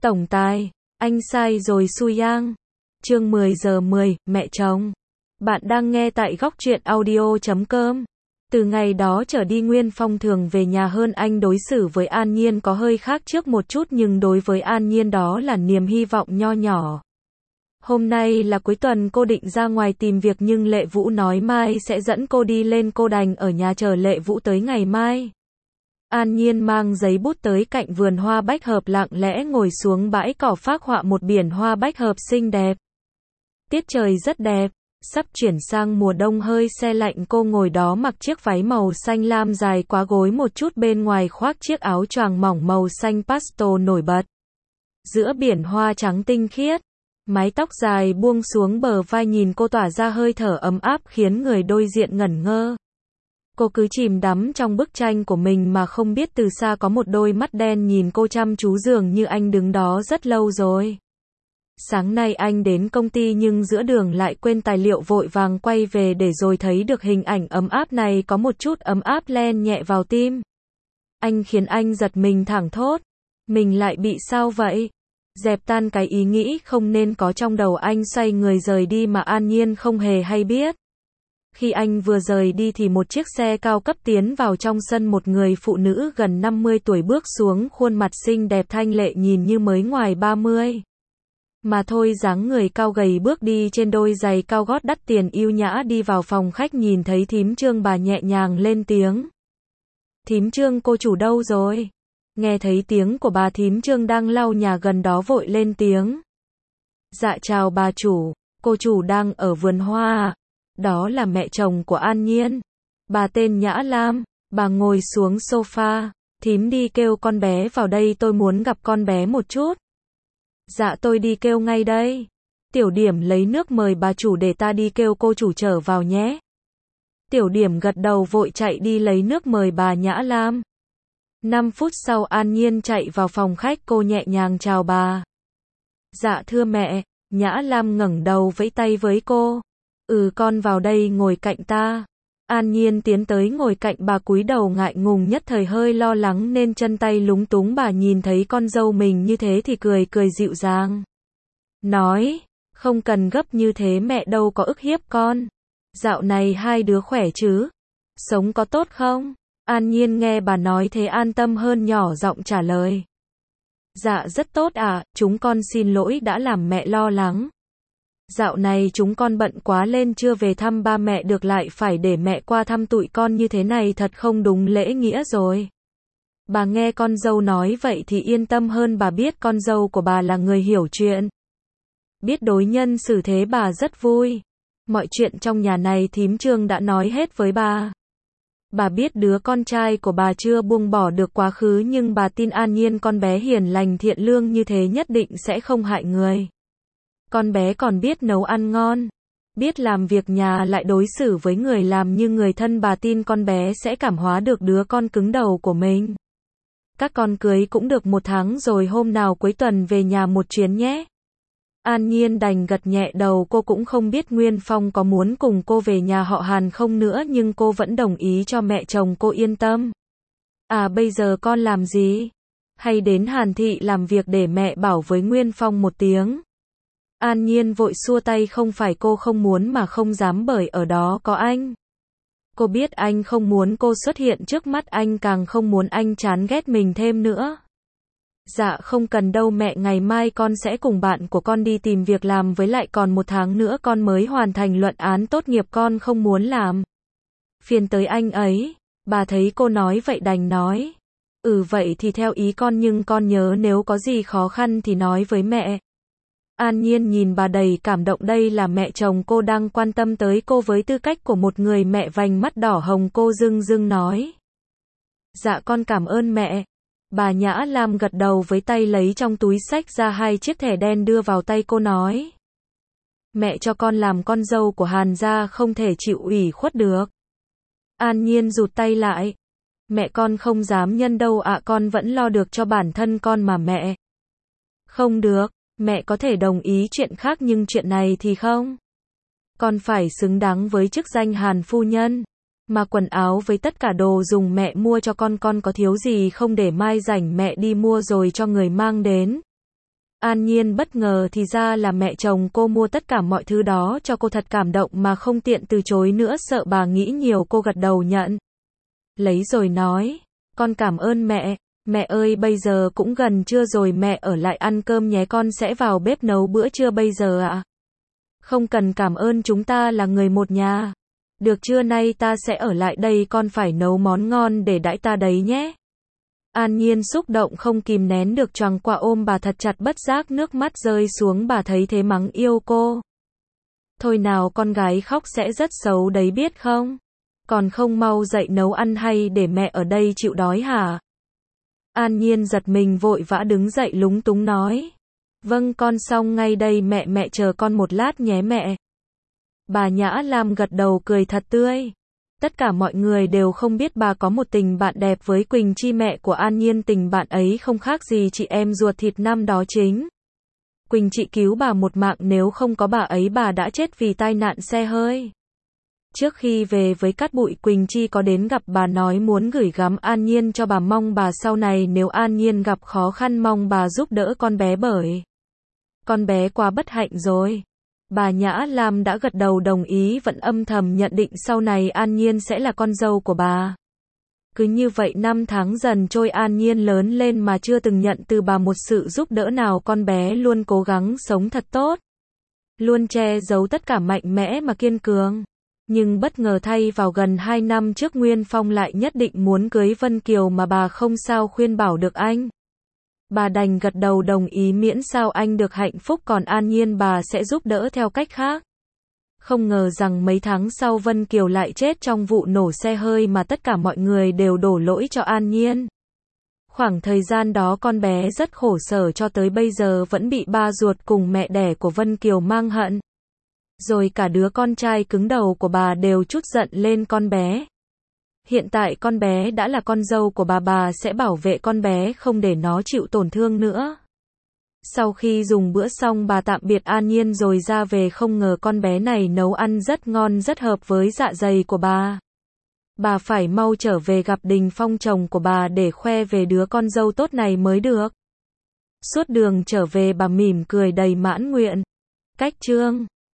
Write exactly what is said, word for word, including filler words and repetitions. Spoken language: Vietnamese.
Tổng tài, anh sai rồi Xu Yang. Chương mười giờ mười, mẹ chồng. Bạn đang nghe tại góc truyện audio chấm com. Từ ngày đó trở đi Nguyên Phong thường về nhà hơn. Anh đối xử với An Nhiên có hơi khác trước một chút, nhưng đối với An Nhiên đó là niềm hy vọng nho nhỏ. Hôm nay là cuối tuần, cô định ra ngoài tìm việc nhưng Lệ Vũ nói mai sẽ dẫn cô đi lên, cô đành ở nhà chờ Lệ Vũ tới ngày mai. An Nhiên mang giấy bút tới cạnh vườn hoa bách hợp, lặng lẽ ngồi xuống bãi cỏ phác họa một biển hoa bách hợp xinh đẹp. Tiết trời rất đẹp, sắp chuyển sang mùa đông hơi se lạnh, cô ngồi đó mặc chiếc váy màu xanh lam dài quá gối một chút, bên ngoài khoác chiếc áo choàng mỏng màu xanh pastel nổi bật. Giữa biển hoa trắng tinh khiết, mái tóc dài buông xuống bờ vai, nhìn cô tỏa ra hơi thở ấm áp khiến người đối diện ngẩn ngơ. Cô cứ chìm đắm trong bức tranh của mình mà không biết từ xa có một đôi mắt đen nhìn cô chăm chú, dường như anh đứng đó rất lâu rồi. Sáng nay anh đến công ty nhưng giữa đường lại quên tài liệu, vội vàng quay về để rồi thấy được hình ảnh ấm áp này, có một chút ấm áp len nhẹ vào tim. Anh khiến anh giật mình thảng thốt. Mình lại bị sao vậy? Dẹp tan cái ý nghĩ không nên có trong đầu, anh xoay người rời đi mà An Nhiên không hề hay biết. Khi anh vừa rời đi thì một chiếc xe cao cấp tiến vào trong sân, một người phụ nữ gần năm mươi tuổi bước xuống, khuôn mặt xinh đẹp thanh lệ nhìn như mới ngoài ba mươi. Mà thôi, dáng người cao gầy bước đi trên đôi giày cao gót đắt tiền, yêu nhã đi vào phòng khách. Nhìn thấy thím Trương, bà nhẹ nhàng lên tiếng. Thím Trương, cô chủ đâu rồi? Nghe thấy tiếng của bà, thím Trương đang lau nhà gần đó vội lên tiếng. Dạ chào bà chủ, cô chủ đang ở vườn hoa à? Đó là mẹ chồng của An Nhiên. Bà tên Nhã Lam. Bà ngồi xuống sofa. Thím đi kêu con bé vào đây, tôi muốn gặp con bé một chút. Dạ tôi đi kêu ngay đây. Tiểu Điểm lấy nước mời bà chủ, để ta đi kêu cô chủ trở vào nhé. Tiểu Điểm gật đầu vội chạy đi lấy nước mời bà Nhã Lam. năm phút sau An Nhiên chạy vào phòng khách, cô nhẹ nhàng chào bà. Dạ thưa mẹ. Nhã Lam ngẩng đầu vẫy tay với cô. Ừ, con vào đây ngồi cạnh ta. An Nhiên tiến tới ngồi cạnh bà, cúi đầu ngại ngùng, nhất thời hơi lo lắng nên chân tay lúng túng. Bà nhìn thấy con dâu mình như thế thì cười cười dịu dàng. Nói, không cần gấp như thế, mẹ đâu có ức hiếp con. Dạo này hai đứa khỏe chứ? Sống có tốt không? An Nhiên nghe bà nói thế an tâm hơn, nhỏ giọng trả lời. Dạ rất tốt ạ, à, chúng con xin lỗi đã làm mẹ lo lắng. Dạo này chúng con bận quá lên chưa về thăm ba mẹ được, lại phải để mẹ qua thăm tụi con như thế này thật không đúng lễ nghĩa rồi. Bà nghe con dâu nói vậy thì yên tâm hơn, bà biết con dâu của bà là người hiểu chuyện, biết đối nhân xử thế, bà rất vui. Mọi chuyện trong nhà này thím Trương đã nói hết với bà. Bà biết đứa con trai của bà chưa buông bỏ được quá khứ, nhưng bà tin An Nhiên con bé hiền lành thiện lương như thế nhất định sẽ không hại người. Con bé còn biết nấu ăn ngon, biết làm việc nhà, lại đối xử với người làm như người thân, bà tin con bé sẽ cảm hóa được đứa con cứng đầu của mình. Các con cưới cũng được một tháng rồi, hôm nào cuối tuần về nhà một chuyến nhé. An Nhiên đành gật nhẹ đầu, cô cũng không biết Nguyên Phong có muốn cùng cô về nhà họ Hàn không nữa, nhưng cô vẫn đồng ý cho mẹ chồng cô yên tâm. À bây giờ con làm gì? Hay đến Hàn Thị làm việc để mẹ bảo với Nguyên Phong một tiếng. An Nhiên vội xua tay, không phải cô không muốn mà không dám, bởi ở đó có anh. Cô biết anh không muốn cô xuất hiện trước mắt anh, càng không muốn anh chán ghét mình thêm nữa. Dạ không cần đâu mẹ, ngày mai con sẽ cùng bạn của con đi tìm việc làm, với lại còn một tháng nữa con mới hoàn thành luận án tốt nghiệp, con không muốn làm phiền tới anh ấy. Bà thấy cô nói vậy đành nói. Ừ vậy thì theo ý con, nhưng con nhớ nếu có gì khó khăn thì nói với mẹ. An Nhiên nhìn bà đầy cảm động, đây là mẹ chồng cô đang quan tâm tới cô với tư cách của một người mẹ, vành mắt đỏ hồng, cô rưng rưng nói. Dạ con cảm ơn mẹ. Bà Nhã Lam gật đầu với tay lấy trong túi xách ra hai chiếc thẻ đen đưa vào tay cô, nói. Mẹ cho con làm con dâu của Hàn gia, không thể chịu ủy khuất được. An Nhiên rụt tay lại. Mẹ con không dám nhân đâu ạ, con vẫn lo được cho bản thân con mà mẹ. Không được. Mẹ có thể đồng ý chuyện khác nhưng chuyện này thì không. Con phải xứng đáng với chức danh Hàn phu nhân. Mà quần áo với tất cả đồ dùng mẹ mua cho con, con có thiếu gì không, để mai rảnh mẹ đi mua rồi cho người mang đến. An Nhiên bất ngờ thì ra là mẹ chồng cô mua tất cả mọi thứ đó cho cô, thật cảm động mà không tiện từ chối nữa, sợ bà nghĩ nhiều, cô gật đầu nhận lấy rồi nói, con cảm ơn mẹ. Mẹ ơi, bây giờ cũng gần trưa rồi, mẹ ở lại ăn cơm nhé, con sẽ vào bếp nấu bữa trưa bây giờ ạ. Không cần cảm ơn, chúng ta là người một nhà. Được, trưa nay ta sẽ ở lại đây, con phải nấu món ngon để đãi ta đấy nhé. An Nhiên xúc động không kìm nén được, choàng qua ôm bà thật chặt, bất giác nước mắt rơi xuống, bà thấy thế mắng yêu cô. Thôi nào, con gái khóc sẽ rất xấu đấy biết không? Còn không mau dậy nấu ăn hay để mẹ ở đây chịu đói hả? An Nhiên giật mình vội vã đứng dậy lúng túng nói. Vâng, con xong ngay đây mẹ, mẹ chờ con một lát nhé mẹ. Bà Nhã Lam gật đầu cười thật tươi. Tất cả mọi người đều không biết bà có một tình bạn đẹp với Quỳnh Chi, mẹ của An Nhiên. Tình bạn ấy không khác gì chị em ruột thịt năm đó chính. Quỳnh Chi cứu bà một mạng, nếu không có bà ấy bà đã chết vì tai nạn xe hơi. Trước khi về với cát bụi, Quỳnh Chi có đến gặp bà, nói muốn gửi gắm An Nhiên cho bà, mong bà sau này nếu An Nhiên gặp khó khăn mong bà giúp đỡ con bé, bởi con bé quá bất hạnh rồi. Bà Nhã Lam đã gật đầu đồng ý, vẫn âm thầm nhận định sau này An Nhiên sẽ là con dâu của bà. Cứ như vậy năm tháng dần trôi, An Nhiên lớn lên mà chưa từng nhận từ bà một sự giúp đỡ nào, con bé luôn cố gắng sống thật tốt, luôn che giấu tất cả, mạnh mẽ mà kiên cường. Nhưng bất ngờ thay, vào gần hai năm trước Nguyên Phong lại nhất định muốn cưới Vân Kiều mà bà không sao khuyên bảo được anh. Bà đành gật đầu đồng ý, miễn sao anh được hạnh phúc, còn An Nhiên bà sẽ giúp đỡ theo cách khác. Không ngờ rằng mấy tháng sau Vân Kiều lại chết trong vụ nổ xe hơi mà tất cả mọi người đều đổ lỗi cho An Nhiên. Khoảng thời gian đó con bé rất khổ sở, cho tới bây giờ vẫn bị ba ruột cùng mẹ đẻ của Vân Kiều mang hận. Rồi cả đứa con trai cứng đầu của bà đều trút giận lên con bé. Hiện tại con bé đã là con dâu của bà, bà sẽ bảo vệ con bé không để nó chịu tổn thương nữa. Sau khi dùng bữa xong, bà tạm biệt An Nhiên rồi ra về, không ngờ con bé này nấu ăn rất ngon, rất hợp với dạ dày của bà. Bà phải mau trở về gặp Đình Phong chồng của bà để khoe về đứa con dâu tốt này mới được. Suốt đường trở về bà mỉm cười đầy mãn nguyện. Cách chương